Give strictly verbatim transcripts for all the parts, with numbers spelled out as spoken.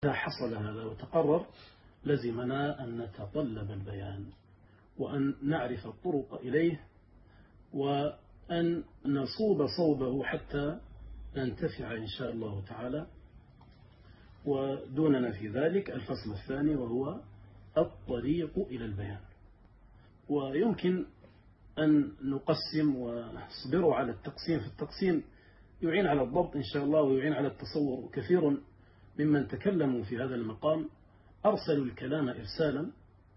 إذا حصل هذا وتقرر لزمنا أن نتطلب البيان وأن نعرف الطرق إليه وأن نصوب صوبه حتى ننتفع إن شاء الله تعالى. ودوننا في ذلك الفصل الثاني وهو الطريق إلى البيان. ويمكن أن نقسم ونصبر على التقسيم، في التقسيم يعين على الضبط إن شاء الله ويعين على التصور. كثير ممن تكلموا في هذا المقام أرسلوا الكلام إرسالا،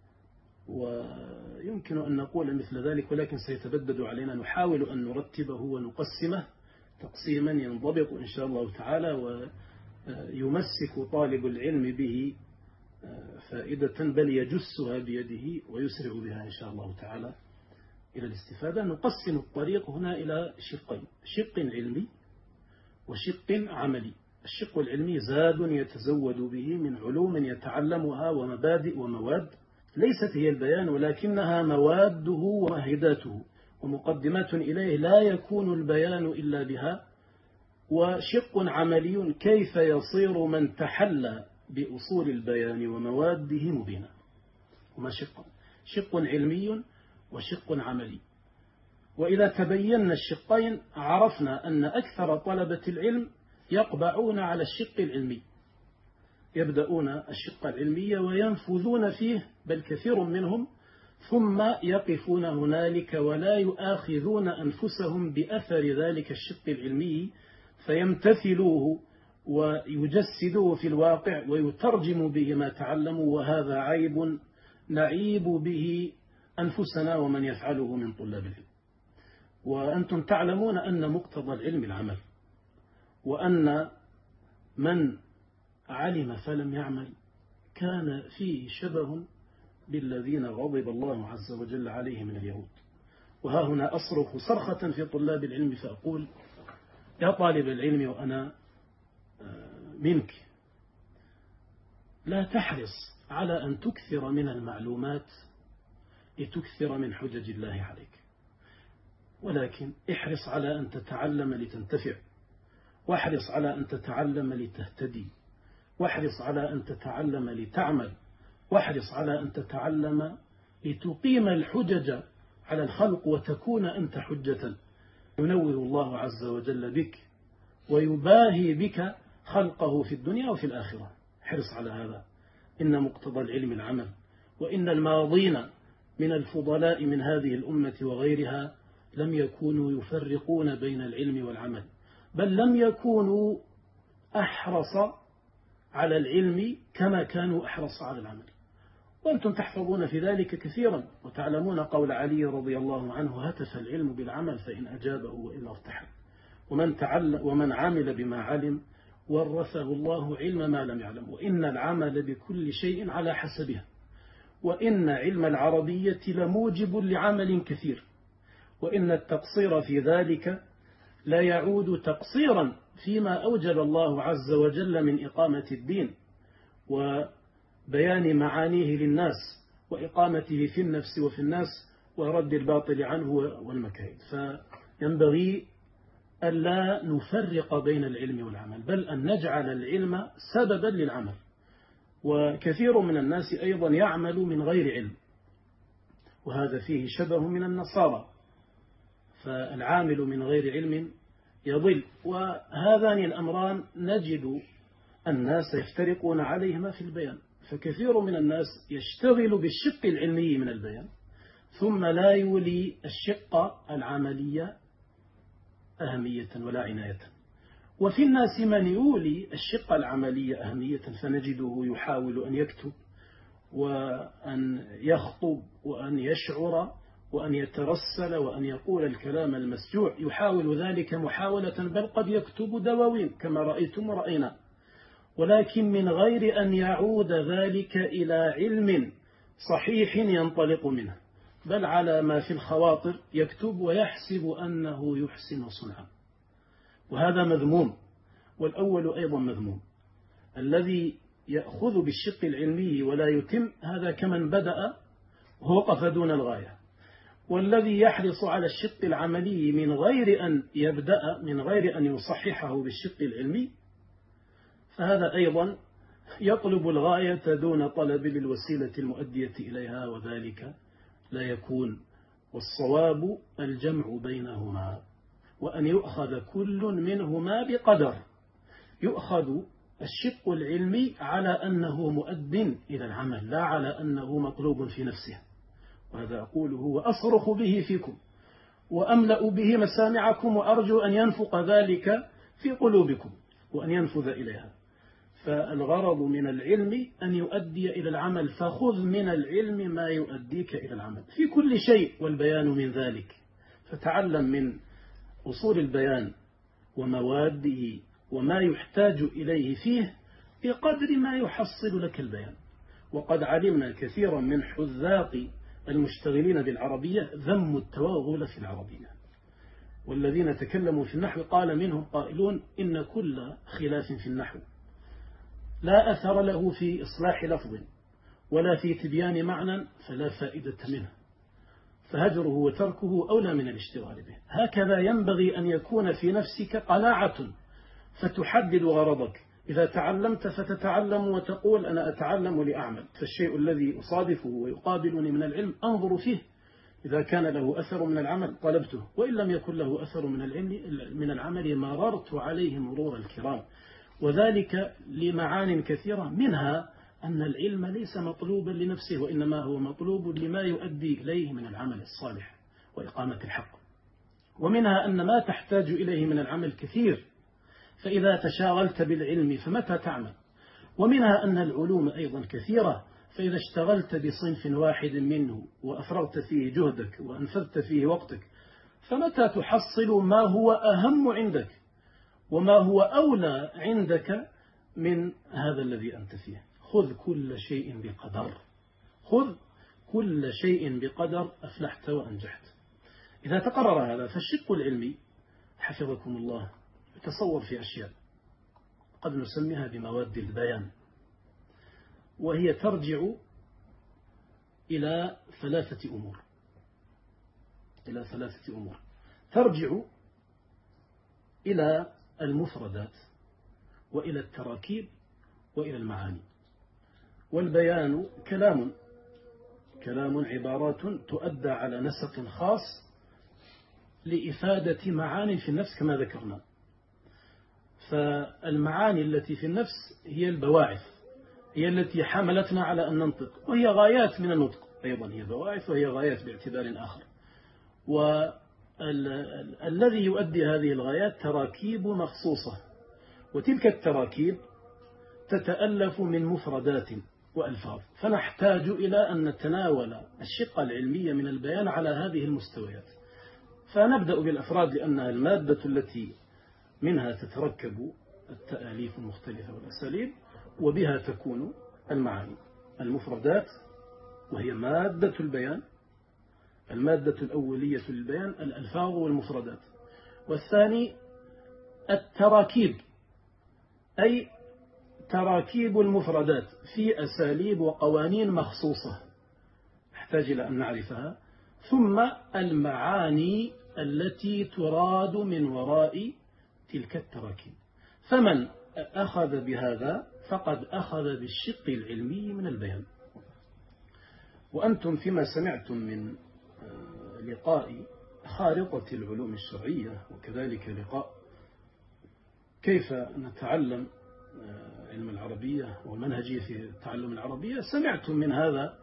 ويمكن أن نقول مثل ذلك، ولكن سيتبدد علينا. نحاول أن نرتبه ونقسمه تقسيما ينضبط إن شاء الله تعالى ويمسك طالب العلم به فائدة، بل يجسها بيده ويسرع بها إن شاء الله تعالى إلى الاستفادة. نقسم الطريق هنا إلى شقين: شق علمي وشق عملي. الشق العلمي زاد يتزود به من علوم يتعلمها ومبادئ ومواد ليست هي البيان، ولكنها مواده ومهداته ومقدمات إليه لا يكون البيان إلا بها. وشق عملي: كيف يصير من تحلى بأصول البيان ومواده مبينا. هما شق شق علمي وشق عملي. وإذا تبينا الشقين عرفنا أن أكثر طلبة العلم يقبعون على الشق العلمي، يبدأون الشق العلمي وينفذون فيه، بل كثير منهم، ثم يقفون هنالك ولا يؤاخذون أنفسهم بأثر ذلك الشق العلمي فيمتثلوه ويجسدوه في الواقع ويترجم به ما تعلموا، وهذا عيب نعيب به أنفسنا ومن يفعله من طلاب العلم. وأنتم تعلمون أن مقتضى العلم العمل، وأن من علم فلم يعمل كان فيه شبه بالذين غضب الله عز وجل عليهم من اليهود. وها هنا أصرخ صرخة في طلاب العلم فأقول: يا طالب العلم وأنا منك، لا تحرص على أن تكثر من المعلومات لتكثر من حجج الله عليك، ولكن احرص على أن تتعلم لتنتفع، واحرص على أن تتعلم لتهتدي، واحرص على أن تتعلم لتعمل، واحرص على أن تتعلم لتقيم الحجج على الخلق وتكون أنت حجة ينوه الله عز وجل بك ويباهي بك خلقه في الدنيا وفي الآخرة. حرص على هذا. إن مقتضى العلم العمل. وإن الماضين من الفضلاء من هذه الأمة وغيرها لم يكونوا يفرقون بين العلم والعمل، بل لم يكونوا أحرص على العلم كما كانوا أحرص على العمل. وأنتم تحفظون في ذلك كثيرا، وتعلمون قول علي رضي الله عنه: هتف العلم بالعمل فإن أجابه وإلا ارتحل. ومن, تعلم ومن عمل بما علم ورثه الله علم ما لم يعلم. وإن العمل بكل شيء على حسبه. وإن علم العربية لموجب لعمل كثير. وإن التقصير في ذلك لا يعود تقصيرا فيما أوجب الله عز وجل من إقامة الدين وبيان معانيه للناس وإقامته في النفس وفي الناس ورد الباطل عنه والمكائد. فينبغي ألا نفرق بين العلم والعمل، بل أن نجعل العلم سببا للعمل. وكثير من الناس أيضا يعمل من غير علم، وهذا فيه شبه من النصارى. فالعامل من غير علم يضل. وهذان الأمران نجد الناس يفترقون عليهما في البيان. فكثير من الناس يشتغل بالشق العلمي من البيان ثم لا يولي الشق العملية أهمية ولا عناية. وفي الناس من يولي الشق العملية أهمية، فنجده يحاول أن يكتب وأن يخطب وأن يشعر وأن يترسل وأن يقول الكلام المسجوع، يحاول ذلك محاولة، بل قد يكتب دواوين كما رأيتم ورأينا، ولكن من غير أن يعود ذلك إلى علم صحيح ينطلق منه، بل على ما في الخواطر يكتب ويحسب أنه يحسن صنعا. وهذا مذموم. والأول أيضا مذموم. الذي يأخذ بالشق العلمي ولا يتم، هذا كمن بدأ ووقف دون الغاية. والذي يحرص على الشق العملي من غير أن يبدأ، من غير أن يصححه بالشق العلمي، فهذا أيضا يطلب الغاية دون طلب للوسيلة المؤدية إليها، وذلك لا يكون. والصواب الجمع بينهما، وأن يؤخذ كل منهما بقدر. يؤخذ الشق العلمي على أنه مؤد إلى العمل، لا على أنه مطلوب في نفسه. وهذا أقوله وأصرخ به فيكم وأملأ به مسامعكم، وأرجو أن ينفق ذلك في قلوبكم وأن ينفذ إليها. فالغرض من العلم أن يؤدي إلى العمل، فخذ من العلم ما يؤديك إلى العمل في كل شيء، والبيان من ذلك. فتعلم من أصول البيان ومواده وما يحتاج إليه فيه بقدر ما يحصل لك البيان. وقد علمنا كثيرا من حذاق المشتغلين بالعربية ذم التوغل في العربية، والذين تكلموا في النحو قال منهم قائلون إن كل خلاف في النحو لا أثر له في إصلاح لفظ ولا في تبيان معنى فلا فائدة منه، فهجره وتركه أولى من الاشتغال به. هكذا ينبغي أن يكون في نفسك قناعة فتحدد غرضك. إذا تعلمت فتتعلم وتقول أنا أتعلم لأعمل، فالشيء الذي أصادفه ويقابلني من العلم أنظر فيه، إذا كان له أثر من العمل طلبته، وإن لم يكن له أثر من العلم من العمل مررت عليه مرور الكرام. وذلك لمعان كثيرة، منها أن العلم ليس مطلوبا لنفسه، وإنما هو مطلوب لما يؤدي إليه من العمل الصالح وإقامة الحق. ومنها أن ما تحتاج إليه من العمل كثير، فإذا تشاغلت بالعلم فمتى تعمل. ومنها أن العلوم أيضا كثيرة، فإذا اشتغلت بصنف واحد منه وأفرغت فيه جهدك وأنفذت فيه وقتك فمتى تحصل ما هو أهم عندك وما هو أولى عندك من هذا الذي أنت فيه. خذ كل شيء بقدر، خذ كل شيء بقدر، أفلحت وأنجحت. إذا تقرر هذا فالشق العلمي حفظكم الله يتصور في أشياء قد نسميها بمواد البيان، وهي ترجع إلى ثلاثة أمور إلى ثلاثة أمور ترجع إلى المفردات وإلى التراكيب وإلى المعاني. والبيان كلام كلام عبارات تؤدى على نسق خاص لإفادة معاني في النفس كما ذكرنا. فالمعاني التي في النفس هي البواعث، هي التي حملتنا على أن ننطق، وهي غايات من النطق أيضا، هي بواعث وهي غايات باعتبار آخر. والذي يؤدي هذه الغايات تراكيب مخصوصة، وتلك التراكيب تتألف من مفردات وألفاظ، فنحتاج إلى أن نتناول الشق العلمي من البيان على هذه المستويات. فنبدأ بالأفراد لأنها المادة التي منها تتركب التأليف المختلفة والأساليب، وبها تكون المعاني. المفردات وهي مادة البيان، المادة الأولية للبيان الألفاظ والمفردات. والثاني التراكيب، أي تراكيب المفردات في أساليب وقوانين مخصوصة نحتاج إلى أن نعرفها. ثم المعاني التي تراد من وراء تلك التراكيب. فمن أخذ بهذا فقد أخذ بالشق العلمي من البيان. وأنتم فيما سمعتم من لقاء خارطة العلوم الشرعية، وكذلك لقاء كيف نتعلم علم العربية ومنهجية في تعلم العربية، سمعتم من هذا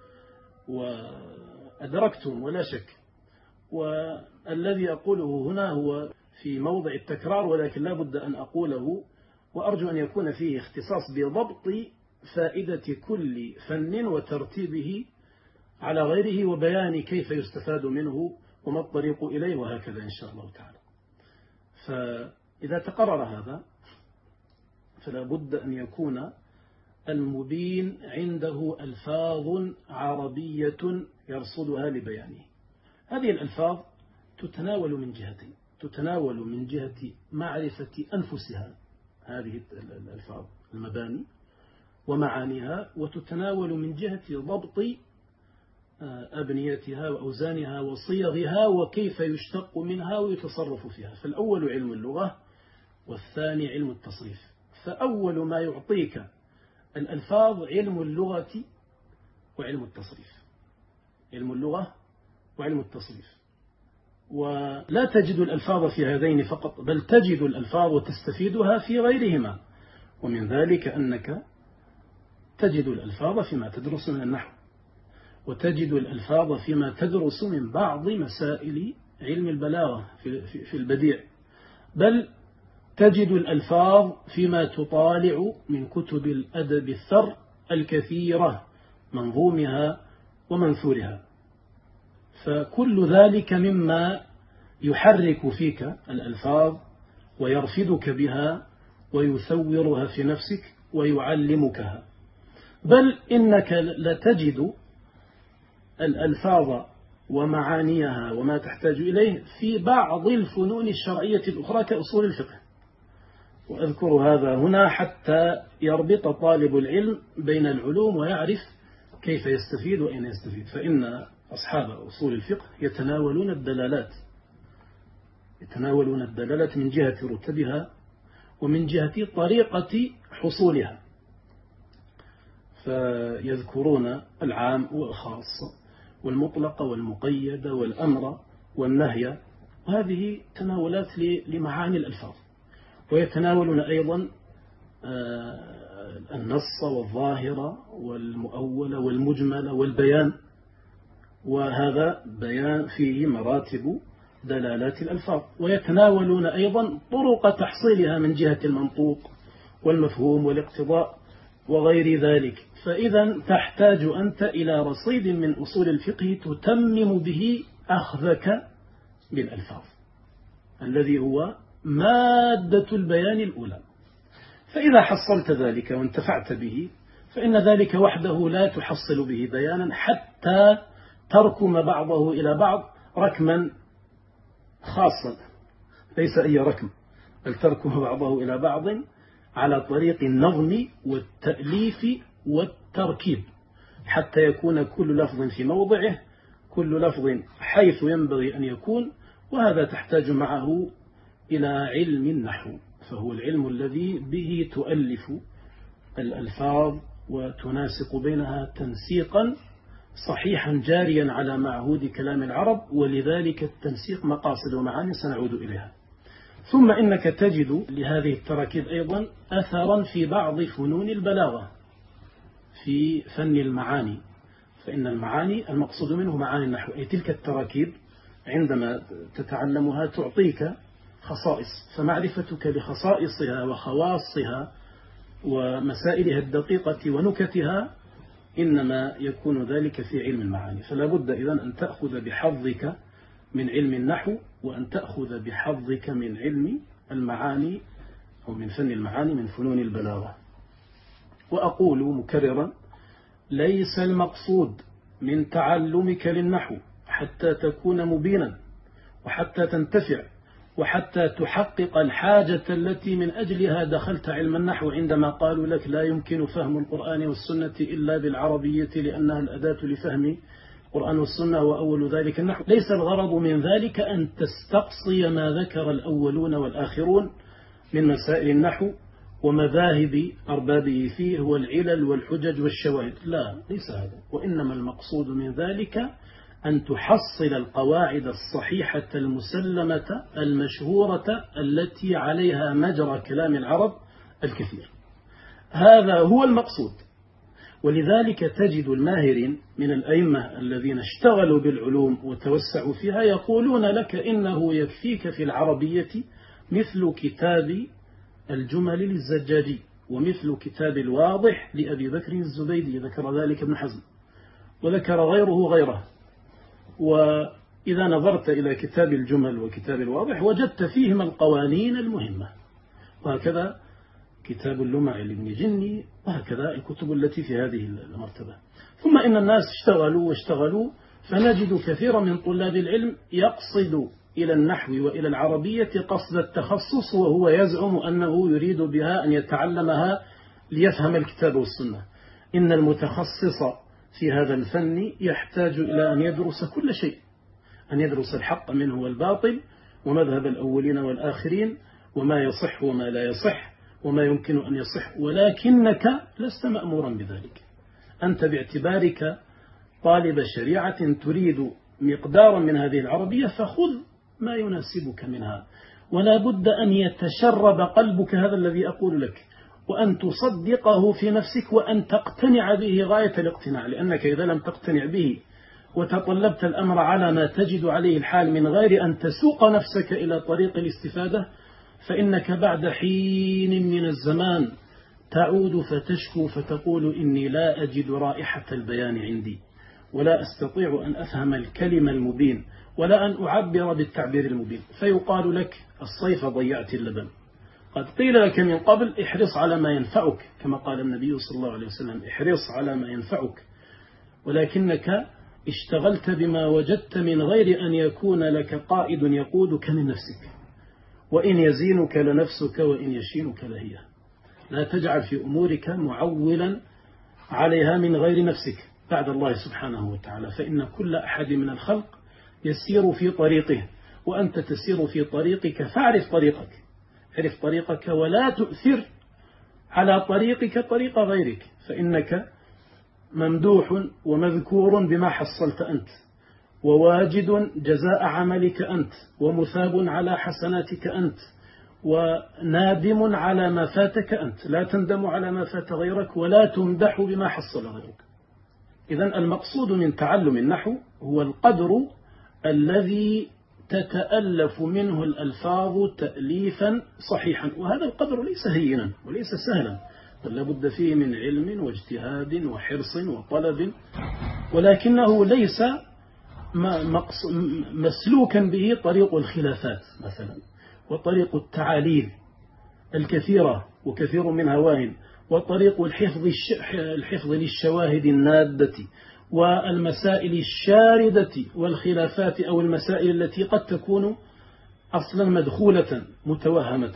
وأدركتم ولا شك. والذي أقوله هنا هو في موضع التكرار، ولكن لا بد أن أقوله، وأرجو أن يكون فيه اختصاص بضبط فائدة كل فن وترتيبه على غيره وبيان كيف يستفاد منه وما الطريق إليه، وهكذا إن شاء الله تعالى. فإذا تقرر هذا فلا بد أن يكون المبين عنده ألفاظ عربية يرصدها لبيانه. هذه الألفاظ تتناول من جهتين، تتناول من جهة معرفة أنفسها هذه الألفاظ المباني ومعانيها، وتتناول من جهة ضبط أبنيتها وأوزانها وصيغها وكيف يشتق منها ويتصرف فيها. فالأول علم اللغة والثاني علم التصريف. فأول ما يعطيك الألفاظ علم اللغة وعلم التصريف، علم اللغة وعلم التصريف. ولا تجد الألفاظ في هذين فقط، بل تجد الألفاظ وتستفيدها في غيرهما. ومن ذلك أنك تجد الألفاظ فيما تدرس من النحو، وتجد الألفاظ فيما تدرس من بعض مسائل علم البلاغة في البديع، بل تجد الألفاظ فيما تطالع من كتب الأدب الثر الكثيرة، منظومها ومنثورها. فكل ذلك مما يحرك فيك الألفاظ ويرفدك بها ويثورها في نفسك ويعلمكها. بل إنك لتجد الألفاظ ومعانيها وما تحتاج إليه في بعض الفنون الشرعية الأخرى كأصول الفقه. وأذكر هذا هنا حتى يربط طالب العلم بين العلوم ويعرف كيف يستفيد وأين يستفيد. فإن أصحاب أصول الفقه يتناولون الدلالات يتناولون الدلالات من جهة رتبها ومن جهة طريقة حصولها، فيذكرون العام والخاص والمطلق والمقيد والأمر والنهي، وهذه تناولات لمعاني الألفاظ. ويتناولون أيضا النص والظاهر والمؤول والمجمل والبيان، وهذا بيان فيه مراتب دلالات الألفاظ. ويتناولون أيضا طرق تحصيلها من جهة المنطوق والمفهوم والاقتضاء وغير ذلك. فإذا تحتاج أنت إلى رصيد من أصول الفقه تتمم به أخذك بالألفاظ الذي هو مادة البيان الأولى. فإذا حصلت ذلك وانتفعت به فإن ذلك وحده لا تحصل به بيانا حتى تركم بعضه إلى بعض ركما خاصا، ليس أي ركم، بل تركم بعضه إلى بعض على طريق النظم والتأليف والتركيب، حتى يكون كل لفظ في موضعه، كل لفظ حيث ينبغي أن يكون. وهذا تحتاج معه إلى علم النحو، فهو العلم الذي به تؤلف الألفاظ وتناسق بينها تنسيقا صحيحا جاريا على معهود كلام العرب، ولذلك التنسيق مقاصد ومعاني سنعود إليها. ثم إنك تجد لهذه التراكيب أيضا أثرا في بعض فنون البلاغة في فن المعاني، فإن المعاني المقصود منه معاني النحو، أي تلك التراكيب عندما تتعلمها تعطيك خصائص، فمعرفتك لخصائصها وخواصها ومسائلها الدقيقة ونكتها إنما يكون ذلك في علم المعاني. فلا بد إذن أن تأخذ بحظك من علم النحو، وأن تأخذ بحظك من علم المعاني أو من فن المعاني من فنون البلاغة. وأقول مكررا: ليس المقصود من تعلمك للنحو حتى تكون مبينا وحتى تنتفع وحتى تحقق الحاجة التي من أجلها دخلت علم النحو، عندما قالوا لك لا يمكن فهم القرآن والسنة إلا بالعربية لأنها الأداة لفهم القرآن والسنة وأول ذلك النحو. ليس الغرض من ذلك أن تستقصي ما ذكر الأولون والآخرون من مسائل النحو ومذاهب أربابه فيه والعلل والحجج والشواهد، لا، ليس هذا. وإنما المقصود من ذلك أن تحصل القواعد الصحيحة المسلمة المشهورة التي عليها مجرى كلام العرب الكثير. هذا هو المقصود. ولذلك تجد الماهرين من الأئمة الذين اشتغلوا بالعلوم وتوسعوا فيها يقولون لك إنه يكفيك في العربية مثل كتاب الجمل للزجاجي ومثل كتاب الواضح لأبي بكر الزبيدي، ذكر ذلك ابن حزم وذكر غيره غيره. وإذا نظرت إلى كتاب الجمل وكتاب الواضح وجدت فيهما القوانين المهمة، وهكذا كتاب اللمع لابن جني، وهكذا الكتب التي في هذه المرتبة. ثم إن الناس اشتغلوا واشتغلوا، فنجد كثيرا من طلاب العلم يقصد إلى النحو وإلى العربية قصد التخصص، وهو يزعم أنه يريد بها أن يتعلمها ليفهم الكتاب والسنة. إن المتخصص في هذا الفن يحتاج إلى أن يدرس كل شيء، أن يدرس الحق منه والباطل ومذهب الأولين والآخرين وما يصح وما لا يصح وما يمكن أن يصح، ولكنك لست مأمورا بذلك. أنت باعتبارك طالب شريعة تريد مقدارا من هذه العربية فخذ ما يناسبك منها، ولا بد أن يتشرب قلبك هذا الذي أقول لك، وأن تصدقه في نفسك، وأن تقتنع به غاية الاقتناع، لأنك إذا لم تقتنع به وتطلبت الأمر على ما تجد عليه الحال من غير أن تسوق نفسك إلى طريق الاستفادة، فإنك بعد حين من الزمان تعود فتشكو فتقول إني لا أجد رائحة البيان عندي، ولا أستطيع أن أفهم الكلمة المبين، ولا أن أعبر بالتعبير المبين، فيقال لك الصيف ضيعت اللبن. قد قيل لك من قبل احرص على ما ينفعك، كما قال النبي صلى الله عليه وسلم احرص على ما ينفعك، ولكنك اشتغلت بما وجدت من غير أن يكون لك قائد يقودك من نفسك، وإن يزينك لنفسك وإن يشينك لهي. لا تجعل في أمورك معولا عليها من غير نفسك بعد الله سبحانه وتعالى، فإن كل أحد من الخلق يسير في طريقه، وأنت تسير في طريقك، فاعرف طريقك، اعرف طريقك ولا تؤثر على طريقك طريق غيرك، فإنك ممدوح ومذكور بما حصلت أنت، وواجد جزاء عملك أنت، ومثاب على حسناتك أنت، ونادم على ما فاتك أنت. لا تندم على ما فات غيرك، ولا تمدح بما حصل غيرك. إذن المقصود من تعلم النحو هو القدر الذي تتألف منه الألفاظ تأليفا صحيحا، وهذا القدر ليس هينا وليس سهلا، بل لابد فيه من علم واجتهاد وحرص وطلب، ولكنه ليس مسلوكا به طريق الخلافات مثلا، وطريق التعاليل الكثيرة وكثير منها واهن، وطريق الحفظ الحفظ للشواهد النادة والمسائل الشاردة والخلافات أو المسائل التي قد تكون أصلا مدخولة متوهمة،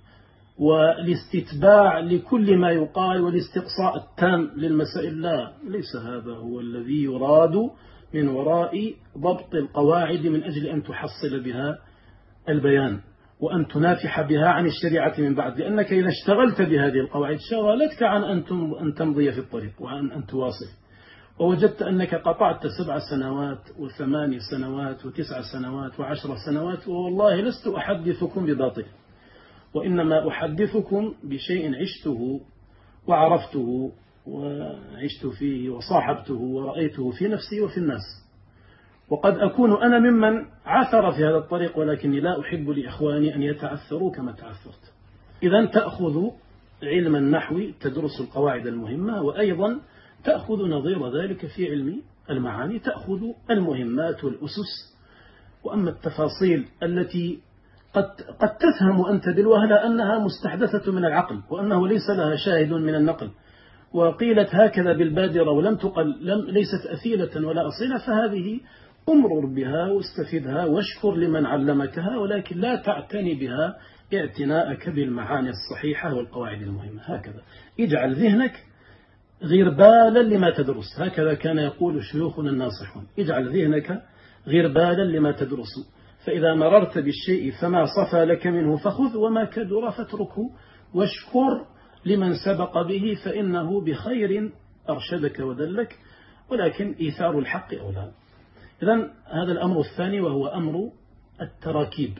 والاستتباع لكل ما يقال والاستقصاء التام للمسائل. لا، ليس هذا هو الذي يراد من وراء ضبط القواعد من أجل أن تحصل بها البيان وأن تنافح بها عن الشريعة من بعد، لأنك إذا اشتغلت بهذه القواعد شغلتك عن أن تمضي في الطريق وعن أن تواصل، ووجدت أنك قطعت سبع سنوات وثمان سنوات وتسع سنوات وعشر سنوات، والله لست أحدثكم بباطل، وإنما أحدثكم بشيء عشته وعرفته وعشت فيه وصاحبته ورأيته في نفسي وفي الناس، وقد أكون أنا ممن عثر في هذا الطريق، ولكني لا أحب لإخواني أن يتعثروا كما تعثرت. إذن تأخذ علم النحو تدرس القواعد المهمة، وأيضا تأخذ نظير ذلك في علم المعاني، تأخذ المهمات والأسس، وأما التفاصيل التي قد, قد تفهم أنت بالوهلة أنها مستحدثة من العقل، وأنه ليس لها شاهد من النقل، وقيلت هكذا بالبادرة ولم تقل، لم ليست أثيلة ولا أصيلة، فهذه أمرر بها واستفدها واشكر لمن علمكها، ولكن لا تعتني بها اعتناءك بالمعاني الصحيحة والقواعد المهمة. هكذا اجعل ذهنك غربالا لما تدرس، هكذا كان يقول شيوخنا الناصحون، اجعل ذهنك غربالا لما تدرس، فإذا مررت بالشيء فما صفى لك منه فخذ، وما كدر فاتركه، واشكر لمن سبق به فإنه بخير أرشدك ودلك، ولكن إيثار الحق أولى. إذن هذا الأمر الثاني، وهو أمر التراكيب،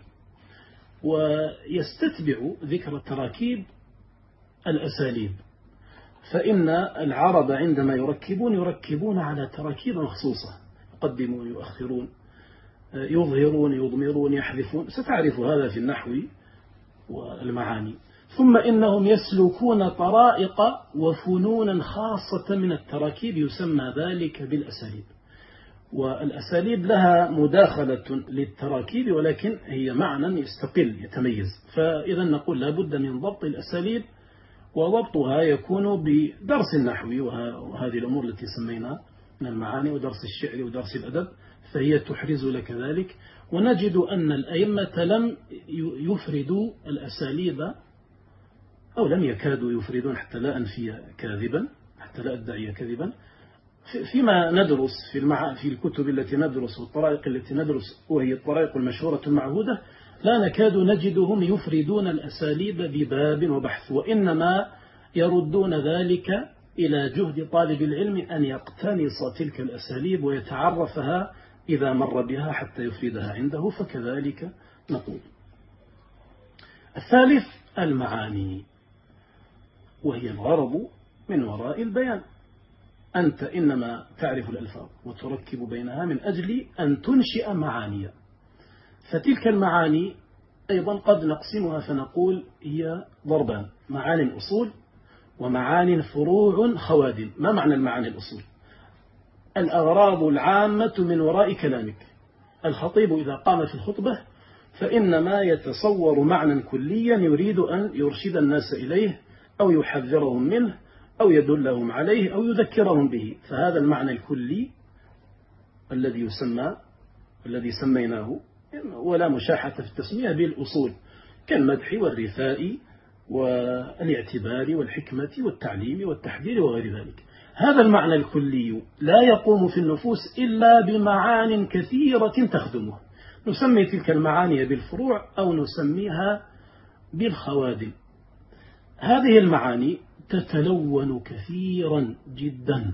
ويستتبع ذكر التراكيب الأساليب، فإن العرب عندما يركبون يركبون على تراكيب مخصوصة، يقدمون يؤخرون يظهرون يضمرون يحذفون، ستعرف هذا في النحو والمعاني. ثم إنهم يسلكون طرائق وفنونا خاصة من التراكيب، يسمى ذلك بالأساليب، والأساليب لها مداخلة للتراكيب، ولكن هي معنى يستقل يتميز. فإذا نقول لابد من ضبط الأساليب، وضبطها يكون بدرس النحو وهذه الأمور التي سمينا من المعاني، ودرس الشعر ودرس الأدب، فهي تحرز لك ذلك. ونجد أن الأئمة لم يفردوا الأساليب، أو لم يكادوا يفردون، حتى لا أنفي كاذبا، حتى لا أدعي كذبا، فيما ندرس في المع... في الكتب التي ندرس والطرائق التي ندرس، وهي الطرائق المشهورة المعهودة، لا نكاد نجدهم يفردون الأساليب بباب وبحث، وإنما يردون ذلك إلى جهد طالب العلم أن يقتنص تلك الأساليب ويتعرفها إذا مر بها حتى يفردها عنده. فكذلك نقول. الثالث المعاني، وهي الغرض من وراء البيان. أنت إنما تعرف الألفاظ وتركب بينها من أجل أن تنشئ معاني، فتلك المعاني أيضا قد نقسمها فنقول هي ضربان: معان أصول ومعان فروع خوادم. ما معنى المعاني الأصول؟ الأغراض العامة من وراء كلامك. الخطيب إذا قام في الخطبة فإنما يتصور معنى كليا يريد أن يرشد الناس إليه أو يحذرهم منه أو يدلهم عليه أو يذكرهم به، فهذا المعنى الكلي الذي يسمى الذي سميناه ولا مشاحة في التسمية بالأصول، كالمدح والرثاء والاعتبار والحكمة والتعليم والتحذير وغير ذلك. هذا المعنى الكلي لا يقوم في النفوس إلا بمعان كثيرة تخدمه. نسمي تلك المعاني بالفروع أو نسميها بالخوادم. هذه المعاني تتلون كثيرا جدا،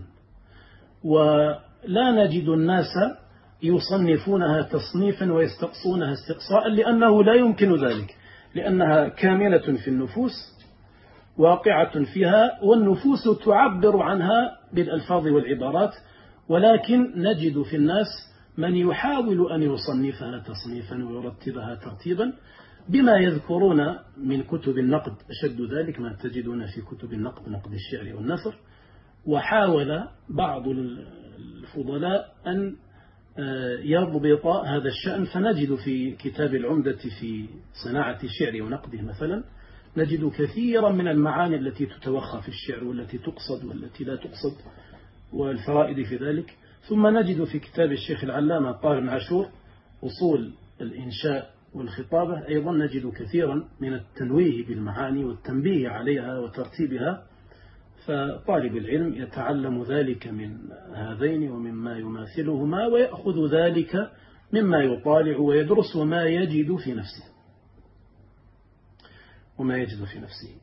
ولا نجد الناس يصنفونها تصنيفا ويستقصونها استقصاء، لأنه لا يمكن ذلك، لأنها كاملة في النفوس واقعة فيها، والنفوس تعبر عنها بالألفاظ والعبارات، ولكن نجد في الناس من يحاول أن يصنفها تصنيفا ويرتبها ترتيبا بما يذكرون من كتب النقد. أشد ذلك ما تجدون في كتب النقد، نقد الشعر والنثر. وحاول بعض الفضلاء أن يضبط هذا الشأن، فنجد في كتاب العمدة في صناعة الشعر ونقده مثلا نجد كثيرا من المعاني التي تتوخى في الشعر والتي تقصد والتي لا تقصد والفرائد في ذلك. ثم نجد في كتاب الشيخ العلامة طاهر بن عاشور أصول الإنشاء والخطابة أيضا نجد كثيرا من التنويه بالمعاني والتنبيه عليها وترتيبها. فطالب العلم يتعلم ذلك من هذين ومما يماثلهما، ويأخذ ذلك مما يطالع ويدرس وما يجد في نفسه وما يجد في نفسه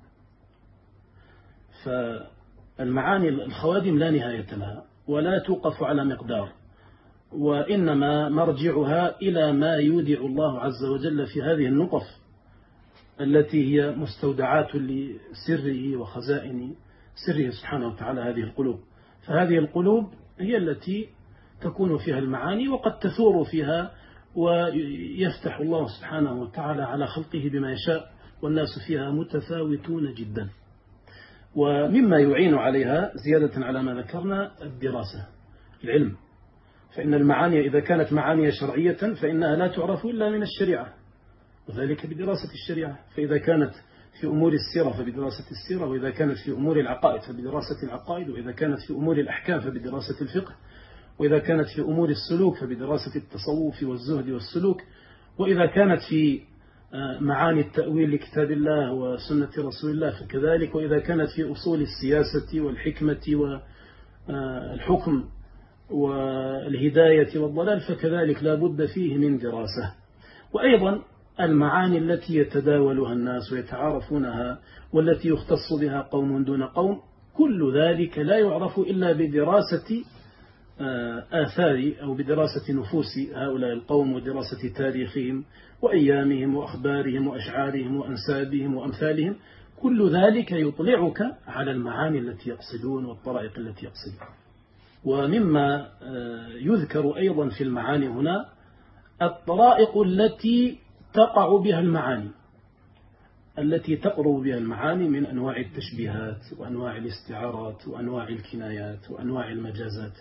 فالمعاني الخوادم لا نهاية لها ولا توقف على مقدار، وإنما مرجعها إلى ما يودع الله عز وجل في هذه النطف التي هي مستودعات لسره وخزائن سره سبحانه وتعالى هذه القلوب. فهذه القلوب هي التي تكون فيها المعاني وقد تثور فيها، ويفتح الله سبحانه وتعالى على خلقه بما يشاء، والناس فيها متفاوتون جدا. ومما يعين عليها زيادة على ما ذكرنا الدراسة، العلم. فإن المعاني إذا كانت معاني شرعية فإنها لا تعرف إلا من الشريعة، وذلك بدراسة الشريعة. فإذا كانت في أمور السيرة فبدراسة السيرة، وإذا كانت في أمور العقائد فبدراسة العقائد، وإذا كانت في أمور الأحكام فبدراسة الفقه، وإذا كانت في أمور السلوك فبدراسة التصوف والزهد والسلوك، وإذا كانت في معاني التأويل لكتاب الله وسنة رسول الله فكذلك، وإذا كانت في أصول السياسة والحكمة والحكم والهداية والضلال فكذلك لا بد فيه من دراسة. وأيضا المعاني التي يتداولها الناس ويتعارفونها والتي يختص بها قوم دون قوم، كل ذلك لا يعرف إلا بدراسة آثار أو بدراسة نفوس هؤلاء القوم ودراسة تاريخهم وأيامهم وأخبارهم وأشعارهم وأنسابهم وأمثالهم. كل ذلك يطلعك على المعاني التي يقصدون والطرائق التي يقصدون. ومما يذكر أيضا في المعاني هنا الطرائق التي تقع بها المعاني التي تقرب بها المعاني من أنواع التشبيهات وأنواع الاستعارات وأنواع الكنايات وأنواع المجازات،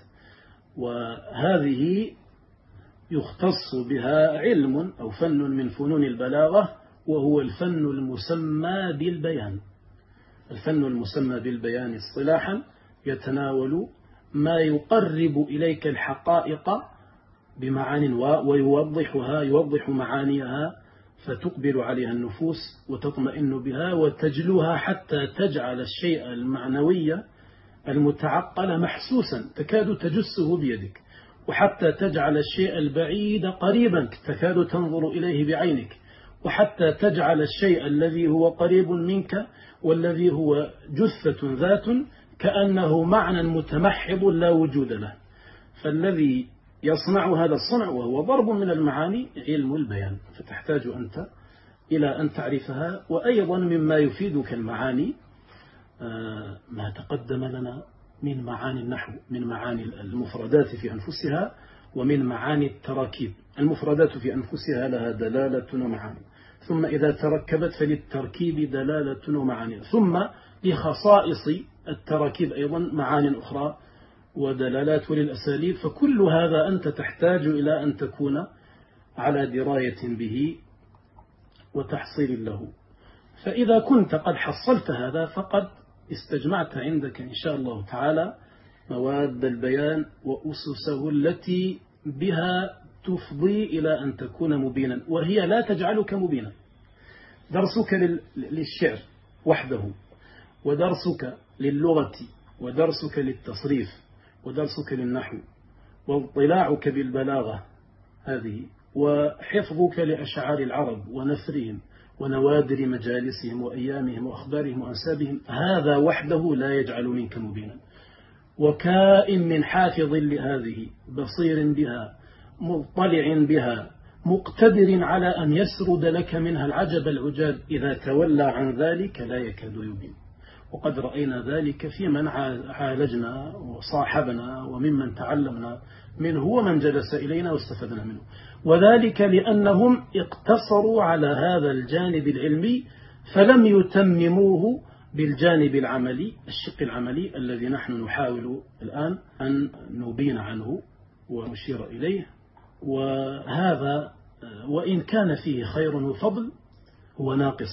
وهذه يختص بها علم أو فن من فنون البلاغة، وهو الفن المسمى بالبيان. الفن المسمى بالبيان اصطلاحا يتناول ما يقرب إليك الحقائق بمعان ويوضحها يوضح معانيها فتقبل عليها النفوس وتطمئن بها وتجلوها حتى تجعل الشيء المعنوي المتعقل محسوسا تكاد تجسه بيدك، وحتى تجعل الشيء البعيد قريبا تكاد تنظر إليه بعينك، وحتى تجعل الشيء الذي هو قريب منك والذي هو جثة ذات كأنه معنى متمحض لا وجود له. فالذي يصنع هذا الصنع وهو ضرب من المعاني علم البيان، فتحتاج أنت إلى أن تعرفها. وأيضا مما يفيدك المعاني ما تقدم لنا من معاني النحو، من معاني المفردات في أنفسها ومن معاني التراكيب. المفردات في أنفسها لها دلالة ومعاني، ثم إذا تركبت فللتركيب دلالة ومعاني، ثم لخصائص التراكيب أيضا معاني أخرى ودلالات وللأساليب. فكل هذا أنت تحتاج إلى أن تكون على دراية به وتحصيل له. فإذا كنت قد حصلت هذا فقد استجمعت عندك إن شاء الله تعالى مواد البيان وأسسه التي بها تفضي إلى أن تكون مبينا، وهي لا تجعلك مبينا. درسك للشعر وحده، ودرسك للغة، ودرسك للتصريف، ودرسك للنحو، واطلاعك بالبلاغة هذه، وحفظك لأشعار العرب ونثرهم ونوادر مجالسهم وأيامهم وأخبارهم وأنسابهم، هذا وحده لا يجعل منك مبينا. وكائن من حافظ لهذه بصير بها مطلع بها مقتدر على أن يسرد لك منها العجب العجاب، إذا تولى عن ذلك لا يكاد يبين. وقد رأينا ذلك في من عالجنا وصاحبنا وممن تعلمنا منه ومن جلس إلينا واستفدنا منه، وذلك لأنهم اقتصروا على هذا الجانب العلمي فلم يتمموه بالجانب العملي، الشق العملي الذي نحن نحاول الآن أن نبين عنه ونشير إليه. وهذا وإن كان فيه خير وفضل هو ناقص،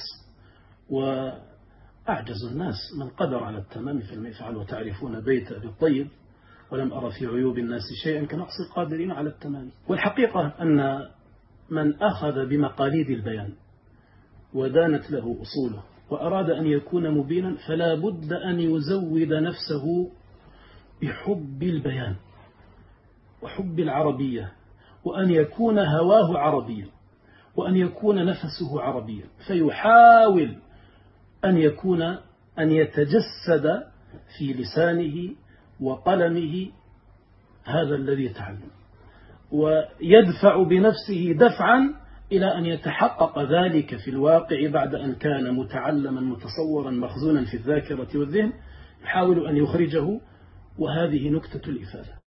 وأعجز الناس من قدر على التمام فلم يفعل، وتعرفون بيت أبي الطيب ولم أرى في عيوب الناس شيئا كنقص القادرين على التمام. والحقيقة أن من أخذ بمقاليد البيان ودانت له أصوله وأراد أن يكون مبينا فلا بد أن يزود نفسه بحب البيان وحب العربية، وأن يكون هواه عربيا، وأن يكون نفسه عربيا، فيحاول أن يكون أن يتجسد في لسانه وقلمه هذا الذي تعلم، ويدفع بنفسه دفعا إلى أن يتحقق ذلك في الواقع بعد أن كان متعلما متصورا مخزونا في الذاكرة والذهن، يحاول أن يخرجه. وهذه نكتة الإفادة.